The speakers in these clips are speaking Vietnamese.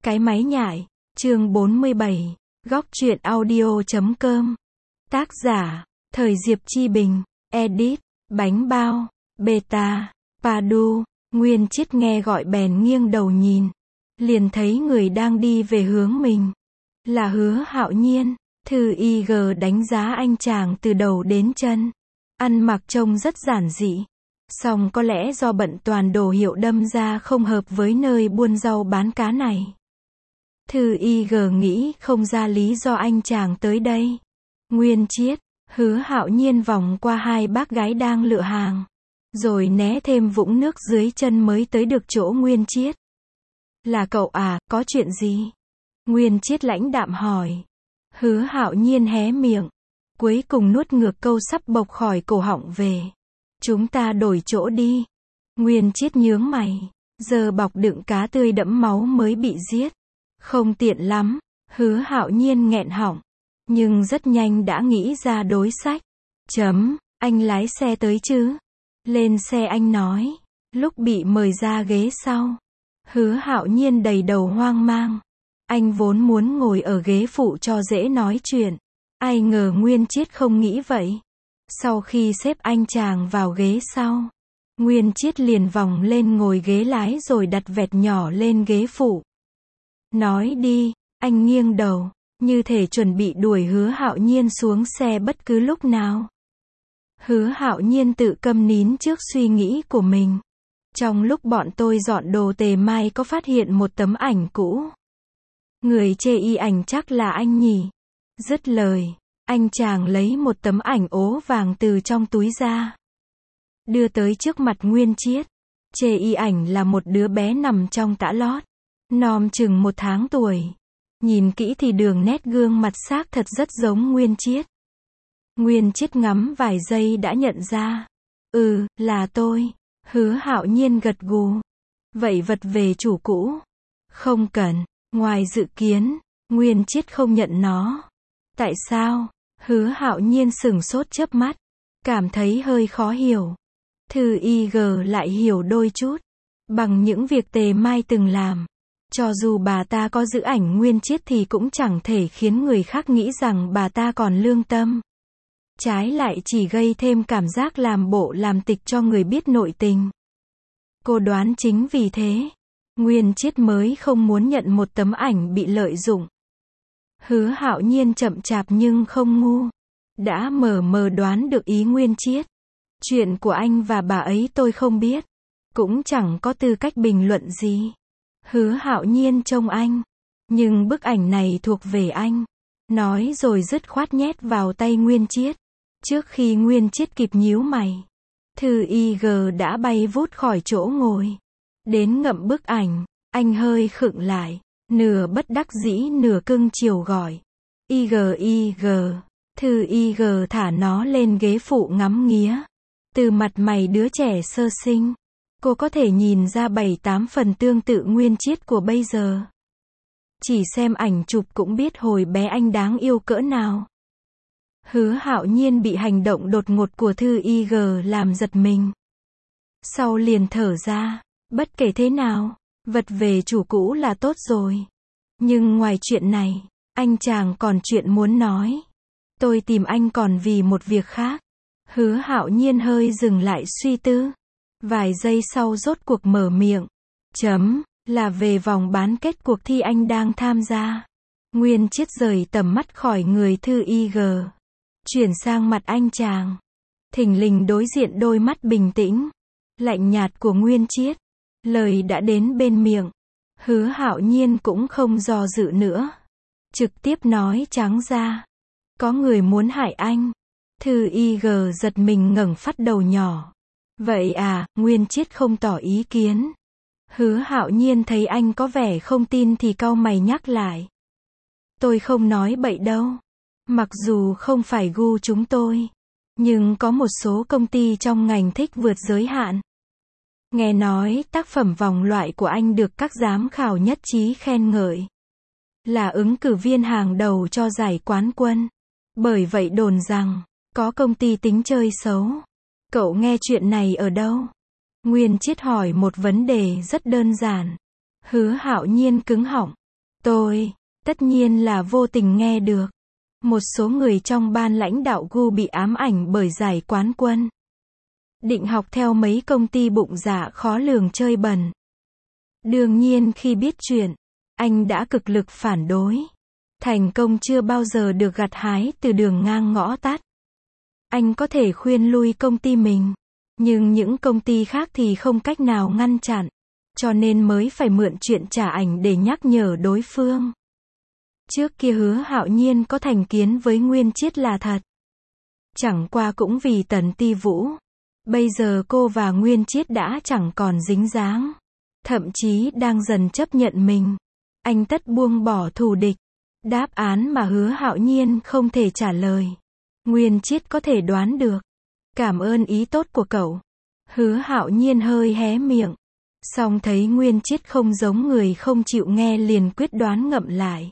Cái máy nhại, chương 47, góc truyện audio.com. Tác giả, Thời Diệp Chi Bình, edit, Bánh Bao, Beta, Padu. Nguyên Chiết nghe gọi bèn nghiêng đầu nhìn, liền thấy người đang đi về hướng mình. Là Hứa Hạo Nhiên. Thư IG đánh giá anh chàng từ đầu đến chân. Ăn mặc trông rất giản dị. Song có lẽ do bận toàn đồ hiệu đâm ra không hợp với nơi buôn rau bán cá này. Thư IG nghĩ không ra lý do anh chàng tới đây. Nguyên Chiết, Hứa Hạo Nhiên vòng qua hai bác gái đang lựa hàng, rồi né thêm vũng nước dưới chân mới tới được chỗ Nguyên Chiết. Là cậu à, có chuyện gì? Nguyên Chiết lãnh đạm hỏi. Hứa Hạo Nhiên hé miệng, cuối cùng nuốt ngược câu sắp bộc khỏi cổ họng về. Chúng ta đổi chỗ đi. Nguyên Chiết nhướng mày, giờ bọc đựng cá tươi đẫm máu mới bị giết. Không tiện lắm. Hứa Hạo Nhiên nghẹn họng, nhưng rất nhanh đã nghĩ ra đối sách. Anh lái xe tới chứ? Lên xe anh nói. Lúc bị mời ra ghế sau, Hứa Hạo Nhiên đầy đầu hoang mang. Anh vốn muốn ngồi ở ghế phụ cho dễ nói chuyện. Ai ngờ Nguyên Chiết không nghĩ vậy. Sau khi xếp anh chàng vào ghế sau, Nguyên Chiết liền vòng lên ngồi ghế lái rồi đặt vẹt nhỏ lên ghế phụ. Nói đi. Anh nghiêng đầu, như thể chuẩn bị đuổi Hứa Hạo Nhiên xuống xe bất cứ lúc nào. Hứa Hạo Nhiên tự câm nín trước suy nghĩ của mình. Trong lúc bọn tôi dọn đồ Tề Mai có phát hiện một tấm ảnh cũ. Người chê y ảnh chắc là anh nhỉ? Dứt lời, anh chàng lấy một tấm ảnh ố vàng từ trong túi ra, đưa tới trước mặt Nguyên Chiết. Chê y ảnh là một đứa bé nằm trong tã lót, nom chừng 1 tháng tuổi. Nhìn kỹ thì đường nét gương mặt xác thật rất giống Nguyên Chiết. Nguyên Chiết ngắm vài giây đã nhận ra. Là tôi. Hứa Hạo Nhiên gật gù. Vậy vật về chủ cũ? Không cần. Ngoài dự kiến, Nguyên Chiết không nhận nó. Tại sao? Hứa Hạo Nhiên sửng sốt chớp mắt, cảm thấy hơi khó hiểu. Thư IG lại hiểu đôi chút. Bằng những việc Tề Mai từng làm, cho dù bà ta có giữ ảnh Nguyên Chiết thì cũng chẳng thể khiến người khác nghĩ rằng bà ta còn lương tâm. Trái lại chỉ gây thêm cảm giác làm bộ làm tịch cho người biết nội tình. Cô đoán chính vì thế, Nguyên Chiết mới không muốn nhận một tấm ảnh bị lợi dụng. Hứa Hạo Nhiên chậm chạp nhưng không ngu, đã mờ mờ đoán được ý Nguyên Chiết. Chuyện của anh và bà ấy tôi không biết, cũng chẳng có tư cách bình luận gì. Hứa Hạo Nhiên trông anh, nhưng bức ảnh này thuộc về anh. Nói rồi dứt khoát nhét vào tay Nguyên Chiết. Trước khi Nguyên Chiết kịp nhíu mày, Thư IG đã bay vút khỏi chỗ ngồi. Đến ngậm bức ảnh, anh hơi khựng lại, nửa bất đắc dĩ nửa cưng chiều gọi. IG. Thư IG thả nó lên ghế phụ ngắm nghía. Từ mặt mày đứa trẻ sơ sinh, cô có thể nhìn ra 7-8 phần tương tự Nguyên Chiết của bây giờ. Chỉ xem ảnh chụp cũng biết hồi bé anh đáng yêu cỡ nào. Hứa Hạo Nhiên bị hành động đột ngột của Thư IG làm giật mình. Sau liền thở ra, bất kể thế nào, vật về chủ cũ là tốt rồi. Nhưng ngoài chuyện này, anh chàng còn chuyện muốn nói. Tôi tìm anh còn vì một việc khác. Hứa Hạo Nhiên hơi dừng lại suy tư. Vài giây sau rốt cuộc mở miệng. Là về vòng bán kết cuộc thi anh đang tham gia. Nguyên Chiết rời tầm mắt khỏi người Thư IG, chuyển sang mặt anh chàng. Thình lình đối diện đôi mắt bình tĩnh, lạnh nhạt của Nguyên Chiết. Lời đã đến bên miệng, Hứa Hạo Nhiên cũng không do dự nữa, trực tiếp nói trắng ra. Có người muốn hại anh. Thư IG giật mình ngẩng phát đầu nhỏ. Vậy à? Nguyên Chiết không tỏ ý kiến. Hứa Hạo Nhiên thấy anh có vẻ không tin thì cau mày nhắc lại. Tôi không nói bậy đâu. Mặc dù không phải gu chúng tôi, nhưng có một số công ty trong ngành thích vượt giới hạn. Nghe nói tác phẩm vòng loại của anh được các giám khảo nhất trí khen ngợi, là ứng cử viên hàng đầu cho giải quán quân. Bởi vậy đồn rằng, có công ty tính chơi xấu. Cậu nghe chuyện này ở đâu? Nguyên Chiết hỏi một vấn đề rất đơn giản. Hứa Hạo Nhiên cứng họng. Tôi, tất nhiên là vô tình nghe được. Một số người trong ban lãnh đạo Gu bị ám ảnh bởi giải quán quân. Định học theo mấy công ty bụng dạ khó lường chơi bẩn. Đương nhiên khi biết chuyện, anh đã cực lực phản đối. Thành công chưa bao giờ được gặt hái từ đường ngang ngõ tắt. Anh có thể khuyên lui công ty mình, nhưng những công ty khác thì không cách nào ngăn chặn, cho nên mới phải mượn chuyện trả ảnh để nhắc nhở đối phương. Trước kia Hứa Hạo Nhiên có thành kiến với Nguyên Chiết là thật. Chẳng qua cũng vì Tần Ti Vũ. Bây giờ cô và Nguyên Chiết đã chẳng còn dính dáng. Thậm chí đang dần chấp nhận mình. Anh tất buông bỏ thù địch. Đáp án mà Hứa Hạo Nhiên không thể trả lời. Nguyên Chiết có thể đoán được. Cảm ơn ý tốt của cậu. Hứa Hạo Nhiên hơi hé miệng. Song thấy Nguyên Chiết không giống người không chịu nghe liền quyết đoán ngậm lại.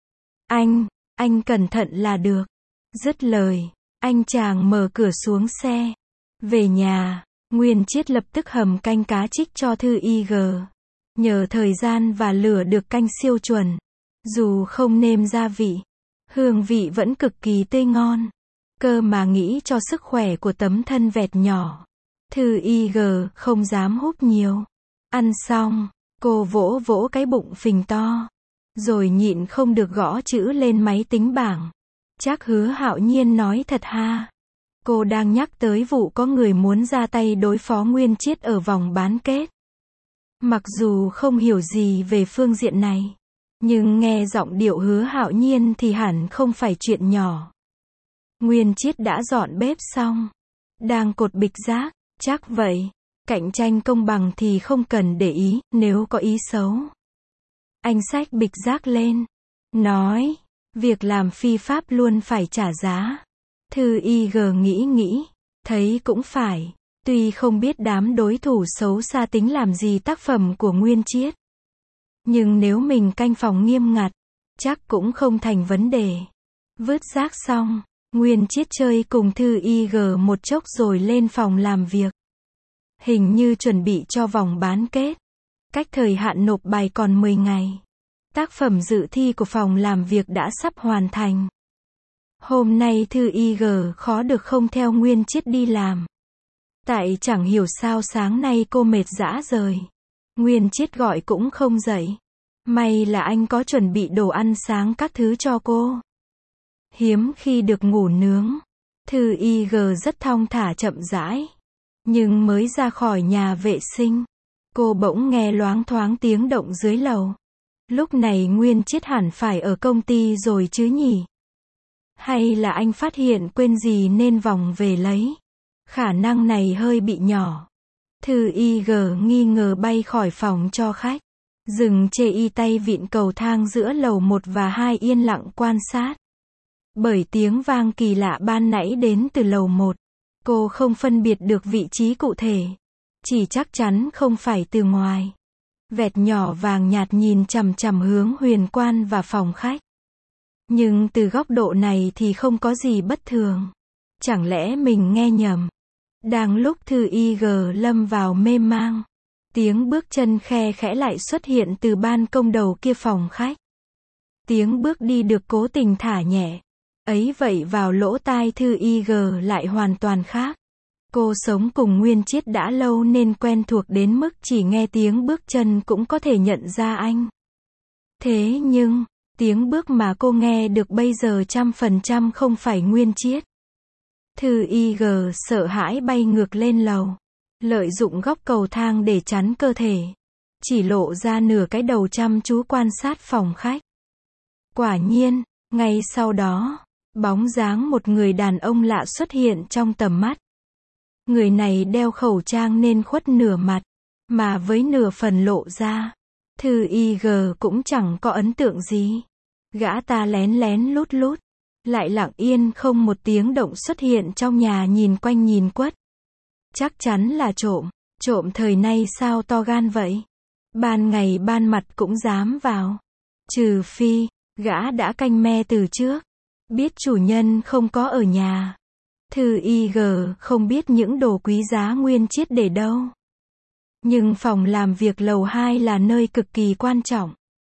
Anh cẩn thận là được. Dứt lời, anh chàng mở cửa xuống xe. Về nhà, Nguyên Chiết lập tức hầm canh cá trích cho Thư IG. Nhờ thời gian và lửa được canh siêu chuẩn. Dù không nêm gia vị, hương vị vẫn cực kỳ tươi ngon. Cơ mà nghĩ cho sức khỏe của tấm thân vẹt nhỏ. Thư IG không dám húp nhiều. Ăn xong, cô vỗ vỗ cái bụng phình to. Rồi nhịn không được gõ chữ lên máy tính bảng. Chắc Hứa Hạo Nhiên nói thật ha. Cô đang nhắc tới vụ có người muốn ra tay đối phó Nguyên Chiết ở vòng bán kết. Mặc dù không hiểu gì về phương diện này, nhưng nghe giọng điệu Hứa Hạo Nhiên thì hẳn không phải chuyện nhỏ. Nguyên Chiết đã dọn bếp xong, đang cột bịch rác, chắc vậy. Cạnh tranh công bằng thì không cần để ý, nếu có ý xấu. Anh xách bịch rác lên, nói, việc làm phi pháp luôn phải trả giá. Thư IG nghĩ, thấy cũng phải. Tuy không biết đám đối thủ xấu xa tính làm gì tác phẩm của Nguyên Chiết. Nhưng nếu mình canh phòng nghiêm ngặt, chắc cũng không thành vấn đề. Vứt rác xong, Nguyên Chiết chơi cùng Thư IG một chốc rồi lên phòng làm việc. Hình như chuẩn bị cho vòng bán kết. Cách thời hạn nộp bài còn 10 ngày. Tác phẩm dự thi của phòng làm việc đã sắp hoàn thành. Hôm nay Thư IG khó được không theo Nguyên Chiết đi làm. Tại chẳng hiểu sao sáng nay cô mệt rã rời. Nguyên Chiết gọi cũng không dậy. May là anh có chuẩn bị đồ ăn sáng các thứ cho cô. Hiếm khi được ngủ nướng. Thư IG rất thong thả chậm rãi. Nhưng mới ra khỏi nhà vệ sinh, cô bỗng nghe loáng thoáng tiếng động dưới lầu. Lúc này Nguyên Chiết hẳn phải ở công ty rồi chứ nhỉ? Hay là anh phát hiện quên gì nên vòng về lấy? Khả năng này hơi bị nhỏ. Thư IG nghi ngờ bay khỏi phòng cho khách. Dừng chê y tay vịn cầu thang giữa lầu 1 và 2 yên lặng quan sát. Bởi tiếng vang kỳ lạ ban nãy đến từ lầu 1. Cô không phân biệt được vị trí cụ thể. Chỉ chắc chắn không phải từ ngoài. Vẹt nhỏ vàng nhạt nhìn chằm chằm hướng huyền quan và phòng khách. Nhưng từ góc độ này thì không có gì bất thường. Chẳng lẽ mình nghe nhầm? Đang lúc Thư IG lâm vào mê mang, tiếng bước chân khe khẽ lại xuất hiện từ ban công đầu kia phòng khách. Tiếng bước đi được cố tình thả nhẹ. Ấy vậy vào lỗ tai Thư IG lại hoàn toàn khác. Cô sống cùng Nguyên Chiết đã lâu nên quen thuộc đến mức chỉ nghe tiếng bước chân cũng có thể nhận ra anh. Thế nhưng, tiếng bước mà cô nghe được bây giờ 100% không phải Nguyên Chiết. Thư IG sợ hãi bay ngược lên lầu. Lợi dụng góc cầu thang để chắn cơ thể. Chỉ lộ ra nửa cái đầu chăm chú quan sát phòng khách. Quả nhiên, ngay sau đó, bóng dáng một người đàn ông lạ xuất hiện trong tầm mắt. Người này đeo khẩu trang nên khuất nửa mặt, mà với nửa phần lộ ra. Thư IG cũng chẳng có ấn tượng gì. Gã ta lén lén lút lút, lại lặng yên không một tiếng động xuất hiện trong nhà nhìn quanh nhìn quất. Chắc chắn là trộm. Trộm thời nay sao to gan vậy? Ban ngày ban mặt cũng dám vào. Trừ phi, gã đã canh me từ trước. Biết chủ nhân không có ở nhà. Thư IG không biết những đồ quý giá Nguyên Chiết để đâu. Nhưng phòng làm việc lầu 2 là nơi cực kỳ quan trọng.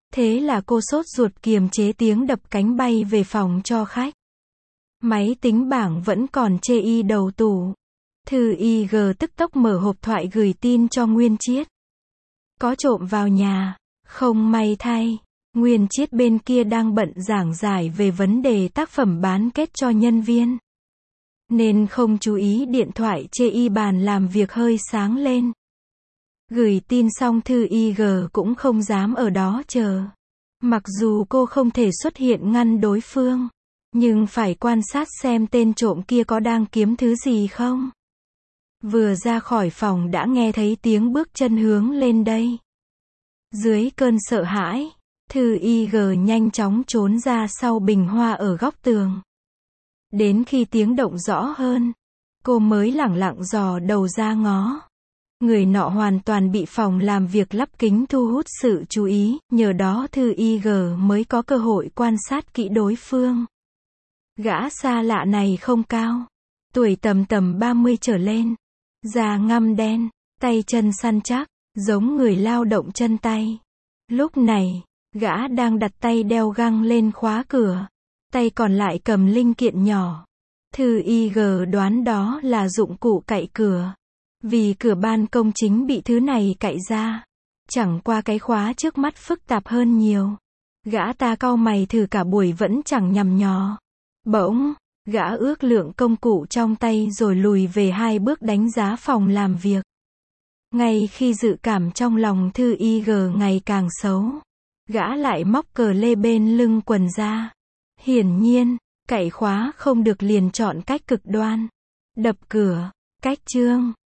Thế là cô sốt ruột kiềm chế tiếng đập cánh bay về phòng cho khách. Máy tính bảng vẫn còn chê y đầu tủ. Thư IG tức tốc mở hộp thoại gửi tin cho Nguyên Chiết. Có trộm vào nhà, không may thay. Nguyên Chiết bên kia đang bận giảng giải về vấn đề tác phẩm bán kết cho nhân viên. Nên không chú ý điện thoại chê y bàn làm việc hơi sáng lên. Gửi tin xong Thư IG cũng không dám ở đó chờ. Mặc dù cô không thể xuất hiện ngăn đối phương, nhưng phải quan sát xem tên trộm kia có đang kiếm thứ gì không. Vừa ra khỏi phòng đã nghe thấy tiếng bước chân hướng lên đây. Dưới cơn sợ hãi, Thư IG nhanh chóng trốn ra sau bình hoa ở góc tường. Đến khi tiếng động rõ hơn, cô mới lẳng lặng dò đầu ra ngó. Người nọ hoàn toàn bị phòng làm việc lắp kính thu hút sự chú ý, nhờ đó Thư IG mới có cơ hội quan sát kỹ đối phương. Gã xa lạ này không cao, tuổi tầm 30 trở lên, da ngăm đen, tay chân săn chắc, giống người lao động chân tay. Lúc này, gã đang đặt tay đeo găng lên khóa cửa, tay còn lại cầm linh kiện nhỏ. Thư IG đoán đó là dụng cụ cậy cửa. Vì cửa ban công chính bị thứ này cậy ra. Chẳng qua cái khóa trước mắt phức tạp hơn nhiều. Gã ta cau mày thử cả buổi vẫn chẳng nhằm nhò. Bỗng, gã ước lượng công cụ trong tay rồi lùi về 2 bước đánh giá phòng làm việc. Ngay khi dự cảm trong lòng Thư IG ngày càng xấu, gã lại móc cờ lê bên lưng quần ra. Hiển nhiên, cậy khóa không được liền chọn cách cực đoan. Đập cửa, cách chương.